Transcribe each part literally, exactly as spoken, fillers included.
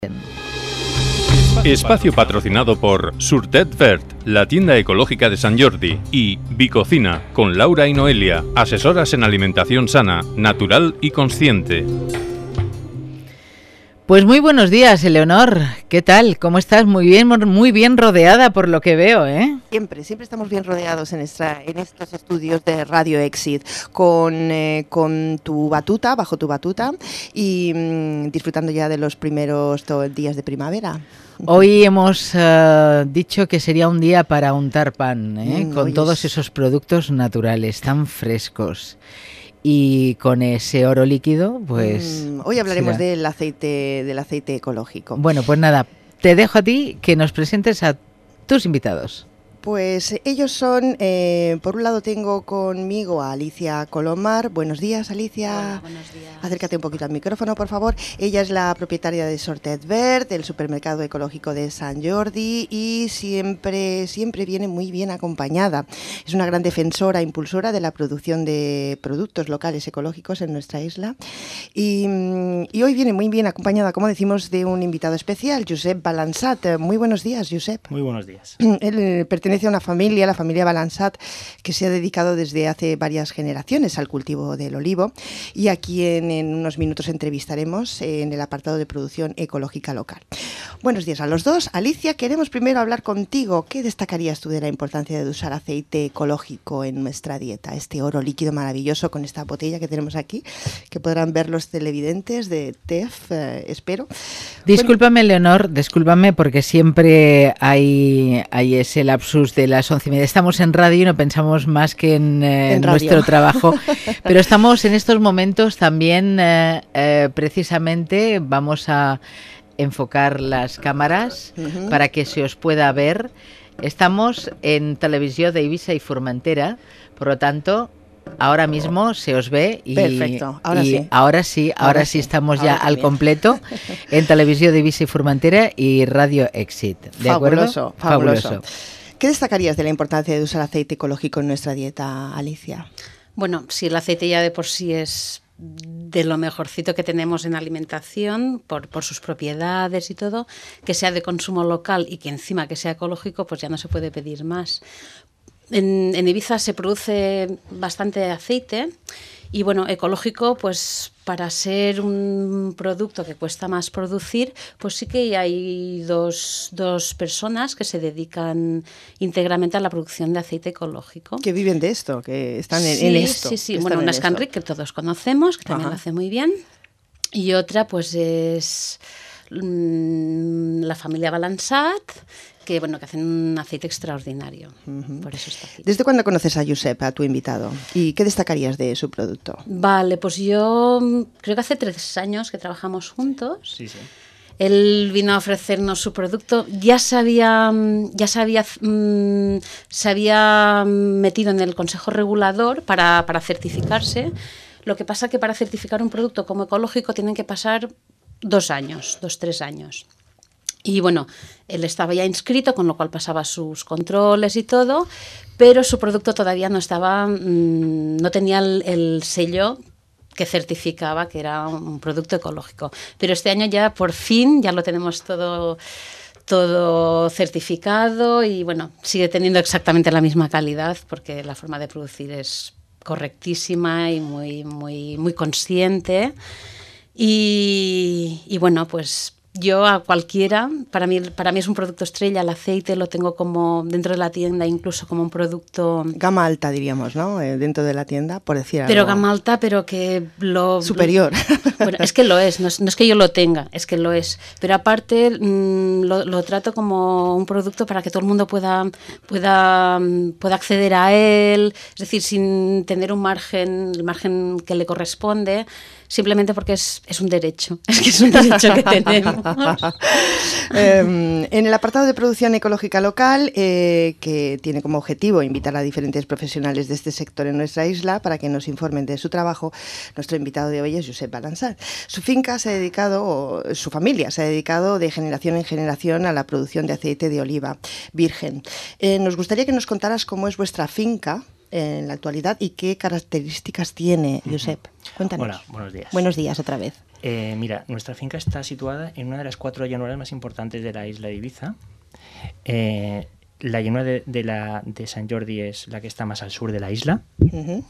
Espacio patrocinado por Surtet Verd, la tienda ecológica de Sant Jordi, y Bicocina, con Laura y Noelia, asesoras en alimentación sana, natural y consciente. Pues muy buenos días, Eleonor. ¿Qué tal? ¿Cómo estás? Muy bien, muy bien rodeada por lo que veo, ¿eh? Siempre, siempre estamos bien rodeados en, esta, en estos estudios de Radio Exit, con, eh, con tu batuta, bajo tu batuta, y mmm, disfrutando ya de los primeros días de primavera. Hoy hemos uh, dicho que sería un día para untar pan, ¿eh? Mm, con oyes. todos esos productos naturales tan frescos. Y con ese oro líquido, pues... Mm, hoy hablaremos será. del aceite, del aceite ecológico. Bueno, pues nada, te dejo a ti que nos presentes a tus invitados. Pues ellos son, eh, por un lado tengo conmigo a Alicia Colomar. Buenos días, Alicia. Hola, buenos días. Acércate un poquito al micrófono, por favor. Ella es la propietaria de Surtet Verd, del supermercado ecológico de Sant Jordi, y siempre, siempre viene muy bien acompañada. Es una gran defensora, impulsora de la producción de productos locales ecológicos en nuestra isla. Y, y hoy viene muy bien acompañada, como decimos, de un invitado especial, Josep Balançat. Muy buenos días, Josep. Muy buenos días. Él pertenece a una familia, la familia Balançat, que se ha dedicado desde hace varias generaciones al cultivo del olivo, y a quien en unos minutos entrevistaremos en el apartado de producción ecológica local. Buenos días a los dos. Alicia, queremos primero hablar contigo. ¿Qué destacarías tú de la importancia de usar aceite ecológico en nuestra dieta? Este oro líquido maravilloso con esta botella que tenemos aquí, que podrán ver los televidentes de T E F, eh, espero. Discúlpame, bueno, Leonor, discúlpame porque siempre hay, hay ese lapsus de las once y media. Estamos en radio y no pensamos más que en, eh, en nuestro trabajo, pero estamos en estos momentos también, eh, eh, precisamente, vamos a enfocar las cámaras uh-huh. para que se os pueda ver. Estamos en televisión de Eivissa y Formentera, por lo tanto, ahora mismo se os ve y, Perfecto. Ahora, y sí. ahora sí, ahora, ahora sí estamos ahora ya también. al completo en televisión de Eivissa y Formentera y Radio Exit. ¿De fabuloso, acuerdo? Fabuloso. Fabuloso. ¿Qué destacarías de la importancia de usar aceite ecológico en nuestra dieta, Alicia? Bueno, si el aceite ya de por sí es de lo mejorcito que tenemos en alimentación, por, por sus propiedades y todo, que sea de consumo local y que encima que sea ecológico, pues ya no se puede pedir más. En, en Eivissa se produce bastante aceite y bueno, ecológico, pues para ser un producto que cuesta más producir, pues sí que hay dos, dos personas que se dedican íntegramente a la producción de aceite ecológico. Que viven de esto, que están en, sí, en esto. Sí, sí, bueno, una es Canric, que todos conocemos, que también Ajá. lo hace muy bien, y otra pues es mmm, la familia Balançat, que bueno, que hacen un aceite extraordinario. Uh-huh. Por eso está aquí. ¿Desde cuándo conoces a Josep, a tu invitado? ¿Y qué destacarías de su producto? Vale, pues yo creo que hace tres años que trabajamos juntos. Sí, sí. Él vino a ofrecernos su producto. Ya se había, ya se había, mmm, se había metido en el Consejo Regulador para, para certificarse. Lo que pasa que para certificar un producto como ecológico tienen que pasar dos años, dos, tres años. Y bueno, él estaba ya inscrito, con lo cual pasaba sus controles y todo, pero su producto todavía no estaba, mmm, no tenía el, el sello que certificaba que era un producto ecológico. Pero este año ya por fin ya lo tenemos todo, todo certificado y bueno, sigue teniendo exactamente la misma calidad porque la forma de producir es correctísima y muy, muy, muy consciente. Y, y bueno, pues yo a cualquiera, para mí, para mí es un producto estrella, el aceite lo tengo como dentro de la tienda, incluso como un producto... Gama alta, diríamos, ¿no? Eh, dentro de la tienda, por decir Pero algo. gama alta, pero que lo... Superior. Bueno, es que lo es, no es, no es que yo lo tenga, es que lo es. Pero aparte mmm, lo, lo trato como un producto para que todo el mundo pueda, pueda, pueda acceder a él, es decir, sin tener un margen, el margen que le corresponde, simplemente porque es, es un derecho, es que es un derecho que tenemos. eh, en el apartado de producción ecológica local, eh, que tiene como objetivo invitar a diferentes profesionales de este sector en nuestra isla para que nos informen de su trabajo, nuestro invitado de hoy es Josep Balançat. Su finca se ha dedicado, o su familia se ha dedicado de generación en generación a la producción de aceite de oliva virgen. Eh, nos gustaría que nos contaras cómo es vuestra finca, en la actualidad y qué características tiene, Josep. Cuéntanos. Hola, buenos días. Buenos días otra vez. Eh, mira, nuestra finca está situada en una de las cuatro llanuras más importantes de la isla de Ibiza. Eh, la llanura de, de, la, de Sant Jordi es la que está más al sur de la isla. Uh-huh.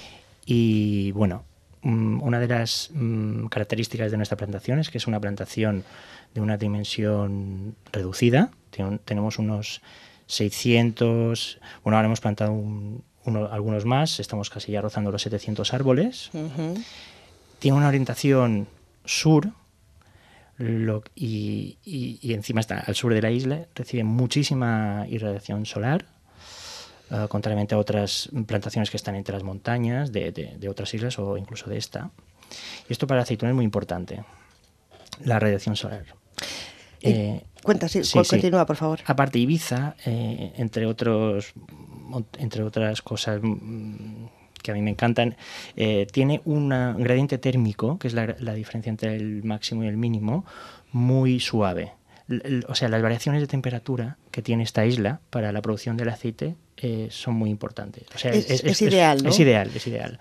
Y bueno, una de las um, características de nuestra plantación es que es una plantación de una dimensión reducida. Ten, tenemos unos seiscientos, bueno, ahora hemos plantado un, uno, algunos más, estamos casi ya rozando los setecientos árboles. Uh-huh. Tiene una orientación sur lo, y, y, y encima está al sur de la isla, recibe muchísima irradiación solar, uh, contrariamente a otras plantaciones que están entre las montañas de, de, de otras islas o incluso de esta. Y esto para la aceituna es muy importante, la radiación solar. Eh, Cuenta, sí, sí, continúa, sí. por favor. Aparte, Ibiza, eh, entre, otros, entre otras cosas que a mí me encantan, eh, tiene un gradiente térmico, que es la, la diferencia entre el máximo y el mínimo, muy suave. L- o sea, las variaciones de temperatura que tiene esta isla para la producción del aceite eh, son muy importantes. O sea, es, es, es, es ideal, ¿no? Es ideal, es ideal.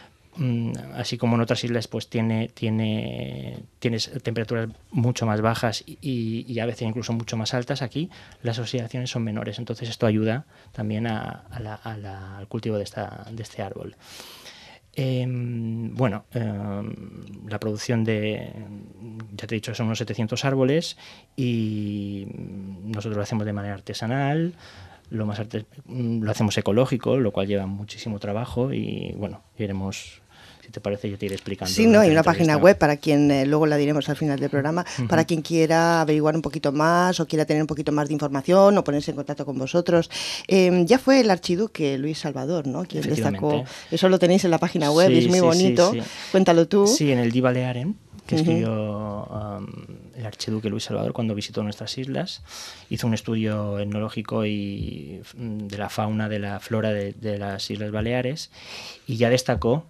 Así como en otras islas pues tiene, tiene tienes temperaturas mucho más bajas y, y a veces incluso mucho más altas, aquí las oscilaciones son menores, entonces esto ayuda también a, a la, a la, al cultivo de, esta, de este árbol. Eh, bueno, eh, la producción de, ya te he dicho, son unos setecientos árboles y nosotros lo hacemos de manera artesanal. Lo, más arte, lo hacemos ecológico, lo cual lleva muchísimo trabajo y bueno, iremos, si te parece, yo te iré explicando. Sí, no, hay una página web para quien, eh, luego la diremos al final del programa, uh-huh. para quien quiera averiguar un poquito más o quiera tener un poquito más de información o ponerse en contacto con vosotros. Eh, ya fue el archiduque Luis Salvador, ¿no?, quien destacó. Eso lo tenéis en la página web, sí, es muy sí, bonito. Sí, sí. Cuéntalo tú. Sí, en el Die Balearen, que escribió um, el archiduque Luis Salvador cuando visitó nuestras islas. Hizo un estudio etnológico y de la fauna, de la flora de, de las Islas Baleares y ya destacó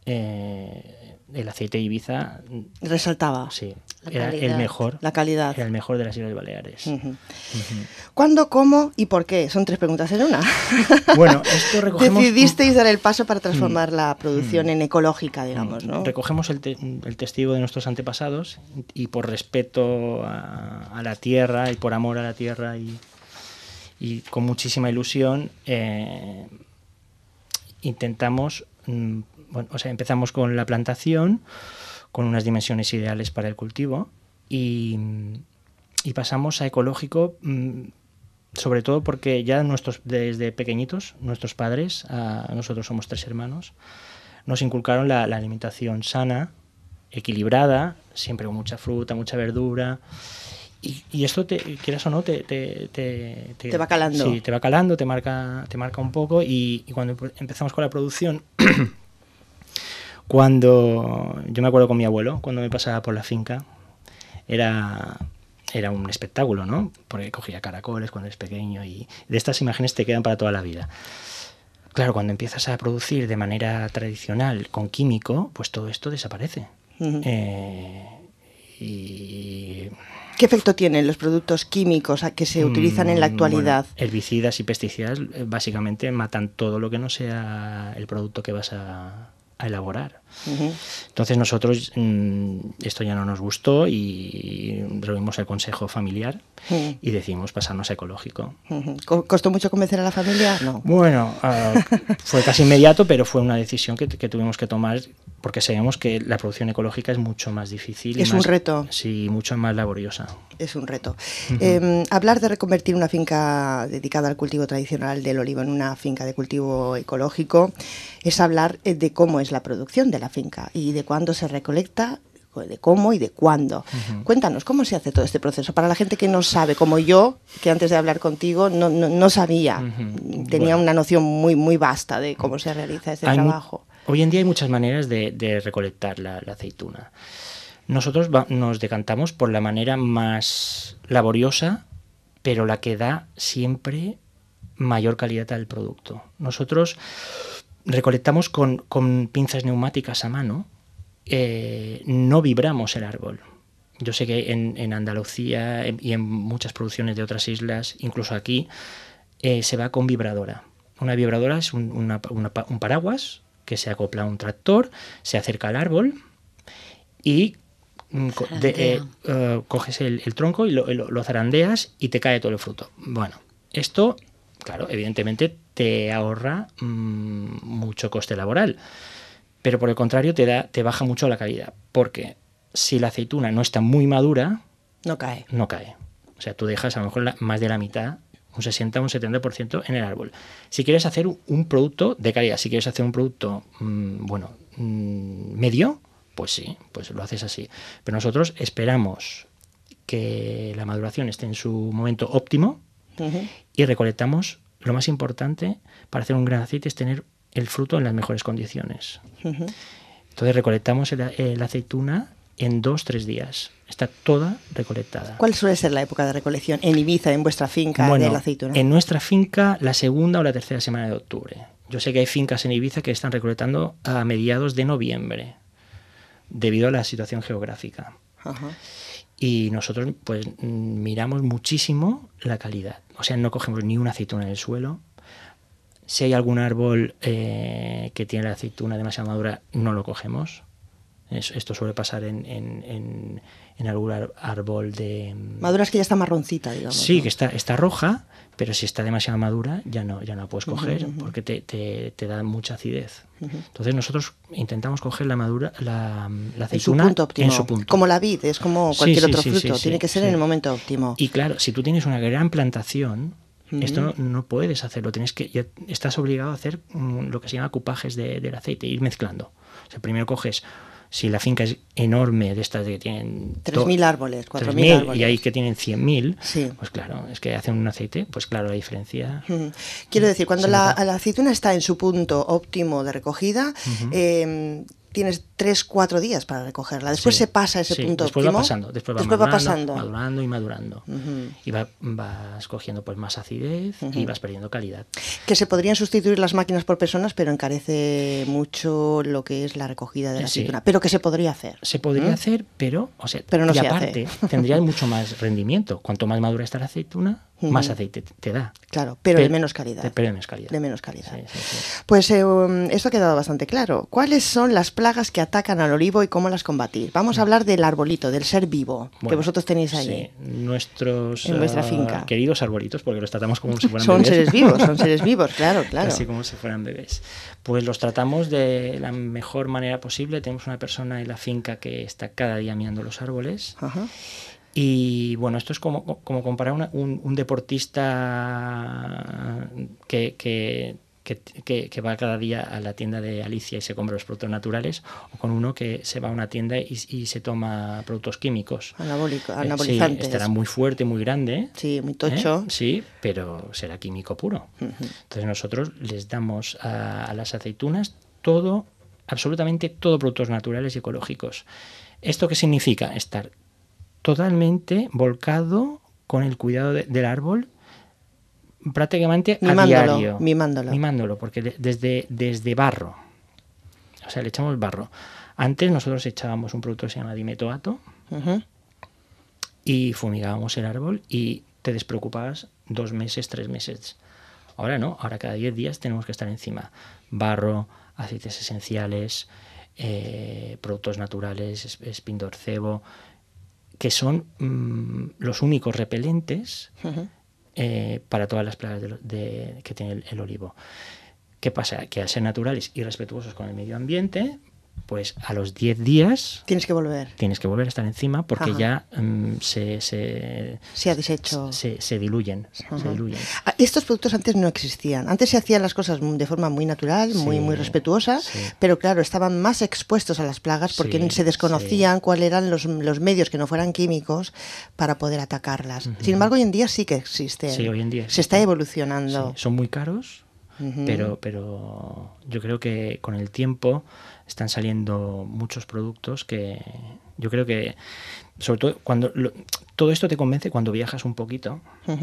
eh, el aceite de Ibiza. Resaltaba. Sí, era calidad, el mejor. La calidad. Era el mejor de las Islas Baleares. Uh-huh. Uh-huh. ¿Cuándo, cómo y por qué? Son tres preguntas en una. Bueno, esto recogemos... Decidisteis dar el paso para transformar mm. la producción mm. en ecológica, digamos, ¿no? Recogemos el, te- el testigo de nuestros antepasados y por respeto a, a la tierra y por amor a la tierra y, y con muchísima ilusión eh, intentamos... Mm, bueno, o sea, empezamos con la plantación, con unas dimensiones ideales para el cultivo y, y pasamos a ecológico, mmm, sobre todo porque ya nuestros, desde pequeñitos, nuestros padres, a, nosotros somos tres hermanos, nos inculcaron la, la alimentación sana, equilibrada, siempre con mucha fruta, mucha verdura. Y, y esto, te, quieras o no, te, te, te, te, te va calando. Sí, te va calando, te marca, te marca un poco. Y, y cuando empezamos con la producción... Cuando yo me acuerdo con mi abuelo, cuando me pasaba por la finca, era, era un espectáculo, ¿no? Porque cogía caracoles cuando eres pequeño y de estas imágenes te quedan para toda la vida. Claro, cuando empiezas a producir de manera tradicional con químico, pues todo esto desaparece. Uh-huh. Eh, y... ¿Qué efecto tienen los productos químicos que se utilizan en la actualidad? Bueno, herbicidas y pesticidas básicamente matan todo lo que no sea el producto que vas a... a elaborar. Uh-huh. Entonces nosotros mmm, esto ya no nos gustó y reunimos el consejo familiar uh-huh. y decidimos pasarnos a ecológico. Uh-huh. ¿Costó mucho convencer a la familia? No. Bueno, uh, fue casi inmediato, pero fue una decisión que, que tuvimos que tomar porque sabemos que la producción ecológica es mucho más difícil. Es y más, un reto. Sí, mucho más laboriosa. Es un reto. Uh-huh. Eh, hablar de reconvertir una finca dedicada al cultivo tradicional del olivo en una finca de cultivo ecológico es hablar de cómo es la producción de la finca y de cuándo se recolecta, de cómo y de cuándo. Uh-huh. Cuéntanos, ¿cómo se hace todo este proceso? Para la gente que no sabe, como yo, que antes de hablar contigo no, no, no sabía, uh-huh. tenía bueno. una noción muy, muy vasta de cómo se realiza este hay trabajo. Mu- Hoy en día hay muchas maneras de, de recolectar la, la aceituna. Nosotros va, nos decantamos por la manera más laboriosa, pero la que da siempre mayor calidad al producto. Nosotros recolectamos con, con pinzas neumáticas a mano, eh, no vibramos el árbol. Yo sé que en, en Andalucía y en muchas producciones de otras islas, incluso aquí, eh, se va con vibradora. Una biobradora es un, una, una, un paraguas que se acopla a un tractor, se acerca al árbol y de, eh, uh, coges el, el tronco y lo, lo, lo zarandeas y te cae todo el fruto. Bueno, esto, claro, evidentemente te ahorra mmm, mucho coste laboral, pero por el contrario te, da, te baja mucho la calidad, porque si la aceituna no está muy madura, no cae. No cae. O sea, tú dejas a lo mejor la, más de la mitad, un sesenta, un setenta por ciento en el árbol. Si quieres hacer un producto de calidad, si quieres hacer un producto, mmm, bueno, mmm, medio, pues sí, pues lo haces así. Pero nosotros esperamos que la maduración esté en su momento óptimo uh-huh. y recolectamos. Lo más importante para hacer un gran aceite es tener el fruto en las mejores condiciones. Uh-huh. Entonces recolectamos el, el aceituna en dos, tres días. Está toda recolectada. ¿Cuál suele ser la época de recolección en Ibiza, en vuestra finca bueno, de la aceituna? En nuestra finca, la segunda o la tercera semana de octubre. Yo sé que hay fincas en Ibiza que están recolectando a mediados de noviembre, debido a la situación geográfica. Ajá. Y nosotros pues miramos muchísimo la calidad. O sea, no cogemos ni una aceituna en el suelo. Si hay algún árbol eh, que tiene la aceituna demasiado madura, no lo cogemos. Esto suele pasar en, en, en, en algún árbol de... Maduras que ya está marroncita, digamos. Sí, ¿no? que está, está roja, pero si está demasiado madura ya no, ya no la puedes coger uh-huh, uh-huh. porque te, te, te da mucha acidez. Uh-huh. Entonces nosotros intentamos coger la madura, la, la aceituna en su punto óptimo. En su punto. Como la vid, es como cualquier sí, sí, otro sí, fruto, sí, tiene sí, que ser sí. en el momento óptimo. Y claro, si tú tienes una gran plantación, uh-huh. esto no, no puedes hacerlo, tienes que, ya estás obligado a hacer um, lo que se llama cupajes de, del aceite, ir mezclando. O sea, primero coges... Si la finca es enorme, de estas que tienen... tres mil árboles, cuatro mil árboles. Y hay que tienen cien mil, sí. pues claro, es que hacen un aceite, pues claro, la diferencia... Uh-huh. Quiero decir, cuando la, la aceituna está en su punto óptimo de recogida, uh-huh. eh, tienes tres, cuatro días para recogerla. Después sí. se pasa ese sí. punto después óptimo. Va pasando, después va, después madurando, va pasando. madurando y madurando. Uh-huh. Y va, vas cogiendo pues más acidez uh-huh. y vas perdiendo calidad. Que se podrían sustituir las máquinas por personas, pero encarece mucho lo que es la recogida de la sí. aceituna. Pero que se podría hacer. Se podría ¿Mm? hacer, pero, o sea, pero no y se aparte hace. tendrías mucho más rendimiento. Cuanto más madura está la aceituna, uh-huh. más aceite te da. Claro, pero, pero de menos calidad. De, pero de menos calidad. De menos calidad. Sí, sí, sí. Pues eh, esto ha quedado bastante claro. ¿Cuáles son las plagas que atacan al olivo y cómo las combatir? Vamos a hablar del arbolito, del ser vivo, bueno, que vosotros tenéis allí. Sí, nuestros en vuestra uh, finca. Queridos arbolitos, porque los tratamos como si fueran son bebés. Son seres vivos, son seres vivos, claro, claro. Así como si fueran bebés. Pues los tratamos de la mejor manera posible. Tenemos una persona en la finca que está cada día mirando los árboles. Ajá. Y bueno, esto es como, como comparar una, un, un deportista que, que, que, que, que va cada día a la tienda de Alicia y se compra los productos naturales, o con uno que se va a una tienda y, y se toma productos químicos. Anabólico, anabolizantes. Sí, estará muy fuerte, muy grande. Sí, muy tocho. ¿eh? Sí, pero será químico puro. Uh-huh. Entonces nosotros les damos a, a las aceitunas todo, absolutamente todo productos naturales y ecológicos. ¿Esto qué significa? Estar totalmente volcado con el cuidado de, del árbol prácticamente mimándolo, a diario. Mimándolo. Mimándolo, porque de, desde, desde barro. O sea, le echamos barro. Antes nosotros echábamos un producto que se llama dimetoato uh-huh. y fumigábamos el árbol y te despreocupabas dos meses, tres meses. Ahora no, ahora cada diez días tenemos que estar encima. Barro, aceites esenciales, eh, productos naturales, espindorcebo, que son mmm, los únicos repelentes uh-huh. eh, para todas las plagas de, de, que tiene el, el olivo. ¿Qué pasa? Que al ser naturales y respetuosos con el medio ambiente, pues a los diez días... Tienes que volver. Tienes que volver a estar encima porque Ajá. ya um, se, se... Se ha deshecho. Se, se diluyen. Se diluyen. Estos productos antes no existían. Antes se hacían las cosas de forma muy natural, sí, muy, muy respetuosa, sí. pero claro, estaban más expuestos a las plagas porque sí, se desconocían sí. cuáles eran los, los medios que no fueran químicos para poder atacarlas. Uh-huh. Sin embargo, hoy en día sí que existen. Sí, hoy en día se está evolucionando. Sí. Son muy caros. Uh-huh. Pero, pero yo creo que con el tiempo están saliendo muchos productos que yo creo que, sobre todo, cuando lo, todo esto te convence cuando viajas un poquito, uh-huh.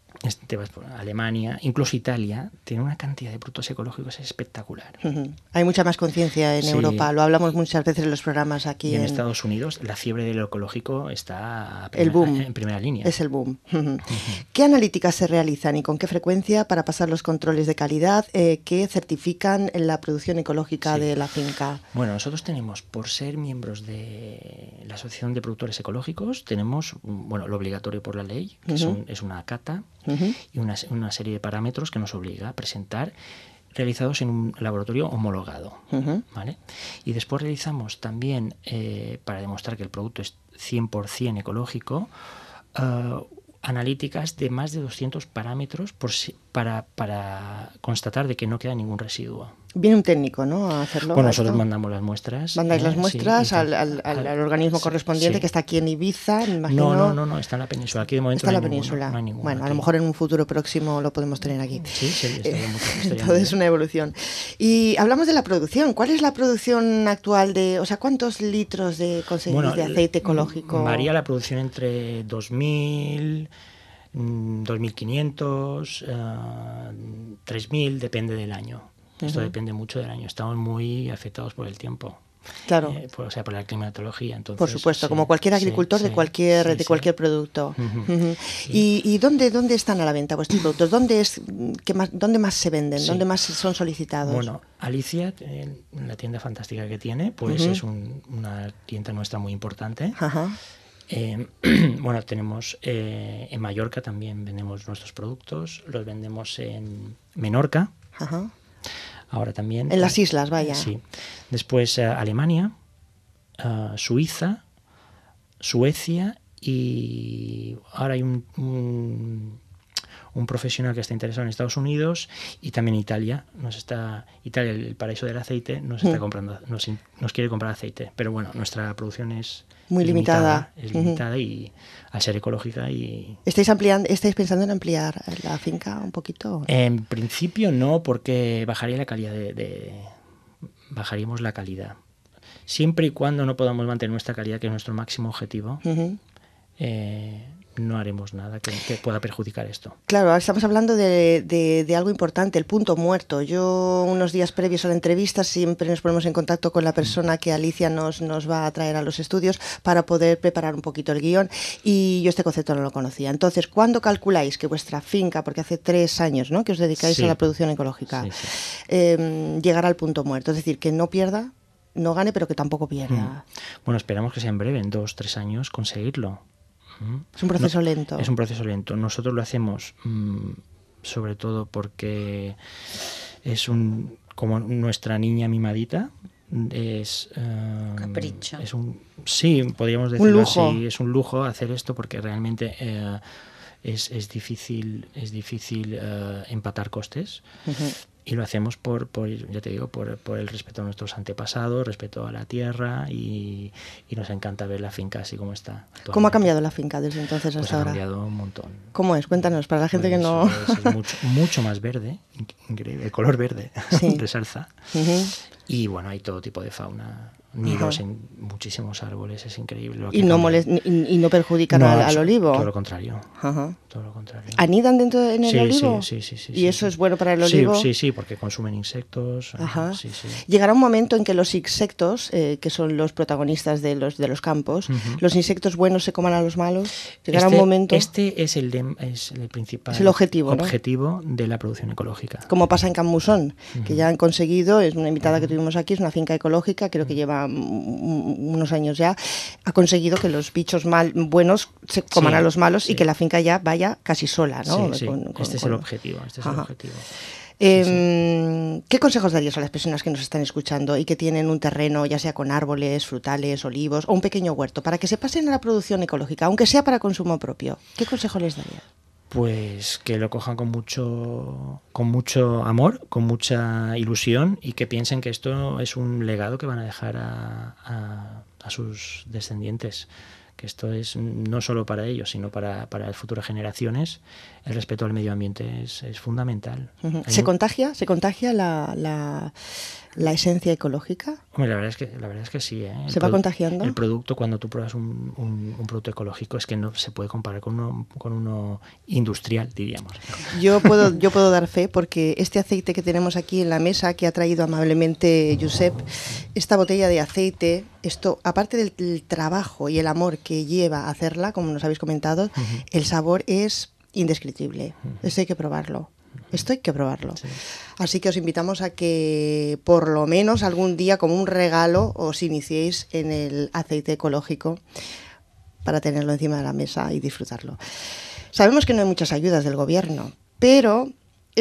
te vas por Alemania, incluso Italia, tiene una cantidad de productos ecológicos espectacular. Uh-huh. Hay mucha más conciencia en sí. Europa, lo hablamos muchas veces en los programas aquí. Y en, en Estados Unidos la fiebre de lo ecológico está a el boom. en primera línea. Es el boom. Uh-huh. Uh-huh. ¿Qué analíticas se realizan y con qué frecuencia para pasar los controles de calidad eh, que certifican la producción ecológica sí. de la finca? Bueno, nosotros tenemos, por ser miembros de la Asociación de Productores Ecológicos, tenemos bueno, lo obligatorio por la ley, que uh-huh. son, es una cata, Uh-huh. y una, una serie de parámetros que nos obliga a presentar realizados en un laboratorio homologado. Uh-huh. ¿Vale? Y después realizamos también, eh, para demostrar que el producto es cien por ciento ecológico, uh, analíticas de más de doscientos parámetros por si, para, para constatar de que no queda ningún residuo. Viene un técnico, ¿no?, a hacerlo. Bueno, nosotros mandamos las muestras. Mandáis eh, las muestras sí, al, al, al, al organismo sí, correspondiente sí. que está aquí en Ibiza, me imagino. No, no, no, no, está en la península. Aquí de momento está no en la hay península. Ninguno, no hay ninguno bueno, aquí. A lo mejor en un futuro próximo lo podemos tener aquí. Sí, sí, estaría mucho, estaría todo es una evolución. Y hablamos de la producción. ¿Cuál es la producción actual de, o sea, cuántos litros de conseguís bueno, de aceite ecológico? Varía la producción entre dos mil... dos mil quinientos, uh, tres mil, depende del año. Uh-huh. Esto depende mucho del año. Estamos muy afectados por el tiempo. Claro. Eh, por, o sea, por la climatología. Entonces, por supuesto, sí, como cualquier agricultor sí, de cualquier sí, de sí. cualquier producto. Uh-huh. Uh-huh. Sí. ¿Y, y dónde, dónde están a la venta vuestros productos? ¿Dónde es que más, dónde más se venden? Sí. ¿Dónde más son solicitados? Bueno, Alicia, en la tienda fantástica que tiene, pues uh-huh. es un, una tienda nuestra muy importante. Uh-huh. Eh, bueno, tenemos eh, en Mallorca también vendemos nuestros productos, los vendemos en Menorca, Ajá. ahora también. En las islas, vaya. Sí. Después uh, Alemania, uh, Suiza, Suecia y ahora hay un, un, un profesional que está interesado en Estados Unidos y también Italia. Nos está Italia, el paraíso del aceite, nos está comprando, nos, nos quiere comprar aceite, pero bueno, nuestra producción es muy limitada, limitada es limitada uh-huh. y al ser ecológica y estáis ampliando, estáis pensando en ampliar la finca un poquito. En principio no, porque bajaría la calidad de, de bajaríamos la calidad. Siempre y cuando no podamos mantener nuestra calidad, que es nuestro máximo objetivo, uh-huh. eh, no haremos nada que, que pueda perjudicar esto. Claro, estamos hablando de, de, de algo importante, el punto muerto. Yo, unos días previos a la entrevista, siempre nos ponemos en contacto con la persona que Alicia nos, nos va a traer a los estudios para poder preparar un poquito el guión, y yo este concepto no lo conocía. Entonces, ¿cuándo calculáis que vuestra finca, porque hace tres años, ¿no?, que os dedicáis sí. a la producción ecológica, sí, sí. Eh, llegará al punto muerto? Es decir, que no pierda, no gane, pero que tampoco pierda. Mm. Bueno, esperamos que sea en breve, en dos, tres años, conseguirlo. Es un proceso no, lento. Es un proceso lento. Nosotros lo hacemos mmm, sobre todo porque es un como nuestra niña mimadita. Es uh, capricho. Es un sí, podríamos decirlo un lujo. así. Es un lujo hacer esto porque realmente uh, es, es difícil es difícil uh, empatar costes. Uh-huh. Y lo hacemos por, por ya te digo, por, por el respeto a nuestros antepasados, respeto a la tierra, y, y nos encanta ver la finca así como está actualmente. ¿Cómo ha cambiado la finca desde entonces hasta pues ahora? Ha cambiado un montón. ¿Cómo es? Cuéntanos, para la gente pues que no... Es, es mucho, mucho más verde, increíble, el color verde, sí. resalza. Uh-huh. Y bueno, hay todo tipo de fauna, nidos en muchísimos árboles, es increíble. Lo que ¿Y, no molest, y, y no perjudican no, al, al olivo? Todo lo contrario. Ajá. Todo lo contrario. ¿Anidan dentro en el sí, olivo? Sí, sí, sí. ¿Y sí, eso sí. es bueno para el olivo? Sí, sí, sí, porque consumen insectos. Ajá. Sí, sí. Llegará un momento en que los insectos, eh, que son los protagonistas de los de los campos, uh-huh. los insectos buenos se coman a los malos. Llegará este, un momento... Este es el, de, es el principal es el objetivo, objetivo ¿no? de la producción ecológica. Como pasa en Camusón, uh-huh. que ya han conseguido, es una invitada uh-huh. que tuvimos aquí, es una finca ecológica, creo que lleva unos años ya, ha conseguido que los bichos mal, buenos se coman sí, a los malos sí. y que la finca ya vaya casi sola, ¿no? Sí, sí. Con, con, este es con... el objetivo, este es el objetivo. Eh, sí, sí. ¿Qué consejos darías a las personas que nos están escuchando y que tienen un terreno, ya sea con árboles, frutales, olivos o un pequeño huerto, para que se pasen a la producción ecológica, aunque sea para consumo propio? ¿Qué consejo les darías? Pues que lo cojan con mucho, con mucho amor, con mucha ilusión, y que piensen que esto es un legado que van a dejar a, a, a sus descendientes. que esto es no solo para ellos, sino para, para las futuras generaciones. El respeto al medio ambiente es, es fundamental. Uh-huh. ¿Se contagia? ¿Se contagia la, la, la esencia ecológica? Hombre, la verdad es que, la verdad es que sí. ¿eh? ¿Se va contagiando? El producto, cuando tú pruebas un, un, un producto ecológico, es que no se puede comparar con uno, con uno industrial, diríamos. Yo puedo, yo puedo dar fe, porque este aceite que tenemos aquí en la mesa, que ha traído amablemente Josep, esta botella de aceite, esto, aparte del, del trabajo y el amor que lleva a hacerla, como nos habéis comentado, uh-huh. el sabor es indescriptible. Uh-huh. Esto hay que probarlo. Esto hay que probarlo. Sí. Así que os invitamos a que por lo menos algún día, como un regalo, os iniciéis en el aceite ecológico para tenerlo encima de la mesa y disfrutarlo. Sabemos que no hay muchas ayudas del gobierno, pero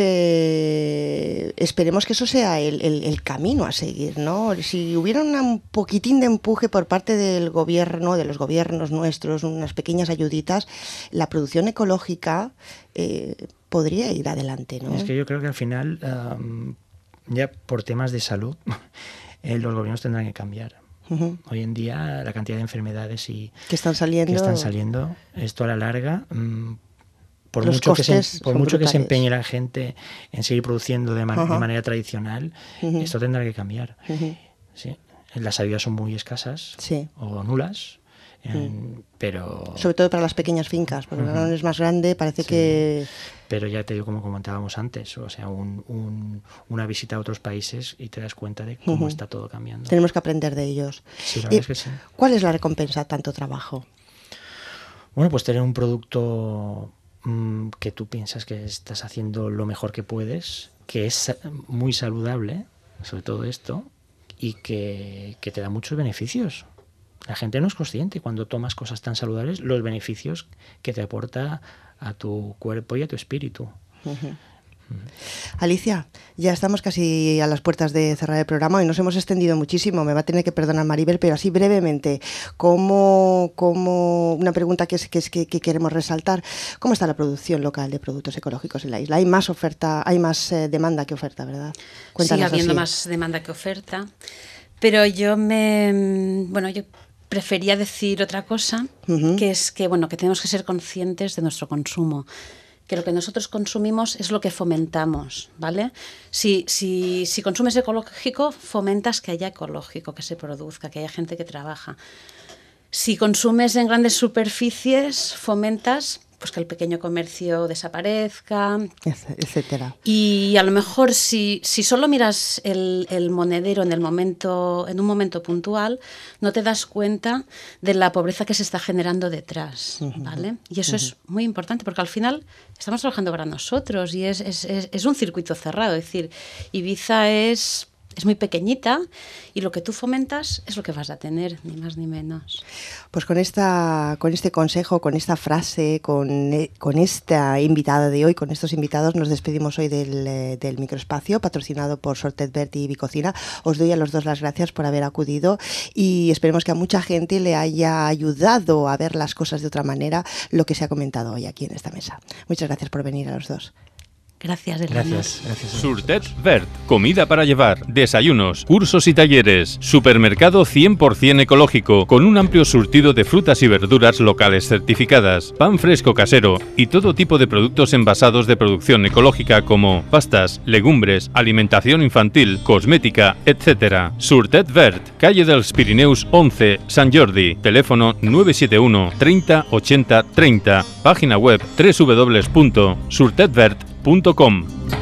eh, esperemos que eso sea el, el, el camino a seguir, ¿no? Si hubiera un poquitín de empuje por parte del gobierno, de los gobiernos nuestros, unas pequeñas ayuditas, la producción ecológica eh, podría ir adelante, ¿no? Es que yo creo que al final, um, ya por temas de salud, eh, los gobiernos tendrán que cambiar. Uh-huh. Hoy en día la cantidad de enfermedades y que están saliendo, que están saliendo esto a la larga, mmm, por Los mucho, que se, por mucho que se empeñe la gente en seguir produciendo de, man, uh-huh. de manera tradicional, uh-huh. esto tendrá que cambiar. Uh-huh. ¿Sí? Las ayudas son muy escasas sí. o nulas, uh-huh. en, pero... Sobre todo para las pequeñas fincas, porque uh-huh. cuando es más grande parece sí. que... Pero ya te digo, como comentábamos antes, o sea, un, un, una visita a otros países y te das cuenta de cómo uh-huh. está todo cambiando. Tenemos que aprender de ellos. Sí, la verdad es que sí. ¿Cuál es la recompensa de tanto trabajo? Bueno, pues tener un producto que tú piensas que estás haciendo lo mejor que puedes, que es muy saludable, sobre todo esto, y que, que te da muchos beneficios. La gente no es consciente cuando tomas cosas tan saludables los beneficios que te aporta a tu cuerpo y a tu espíritu. Uh-huh. Alicia, ya estamos casi a las puertas de cerrar el programa y nos hemos extendido muchísimo. Me va a tener que perdonar Maribel, pero así brevemente, como, como una pregunta que, es, que, es, que, que queremos resaltar: ¿cómo está la producción local de productos ecológicos en la isla? Hay más oferta, hay más eh, demanda que oferta, ¿verdad? Cuéntanos. Sigue habiendo así. Más demanda que oferta, pero yo me, bueno, yo prefería decir otra cosa, uh-huh. que es que, bueno, que tenemos que ser conscientes de nuestro consumo, que lo que nosotros consumimos es lo que fomentamos, ¿vale? Si, si, si consumes ecológico, fomentas que haya ecológico, que se produzca, que haya gente que trabaja. Si consumes en grandes superficies, fomentas pues que el pequeño comercio desaparezca, etcétera. Y a lo mejor si, si solo miras el, el monedero en el momento, en un momento puntual, no te das cuenta de la pobreza que se está generando detrás, uh-huh. ¿vale? Y eso uh-huh. es muy importante, porque al final estamos trabajando para nosotros y es, es, es, es un circuito cerrado. Es decir, Ibiza es... es muy pequeñita y lo que tú fomentas es lo que vas a tener, ni más ni menos. Pues con esta, con este consejo, con esta frase, con, con esta invitada de hoy, con estos invitados, nos despedimos hoy del, del microespacio patrocinado por Sorted Verd y Bicocina. Os doy a los dos las gracias por haber acudido y esperemos que a mucha gente le haya ayudado a ver las cosas de otra manera lo que se ha comentado hoy aquí en esta mesa. Muchas gracias por venir a los dos. Gracias, del gracias, gracias. Sorted Verd, comida para llevar, desayunos, cursos y talleres, supermercado cien por ciento ecológico, con un amplio surtido de frutas y verduras locales certificadas, pan fresco casero y todo tipo de productos envasados de producción ecológica como pastas, legumbres, alimentación infantil, cosmética, etcétera. Sorted Verd, calle dels Pirineus once, Sant Jordi, teléfono nueve siete uno, treinta, ochenta, treinta, página web doble u doble u doble u punto sorted verd punto com.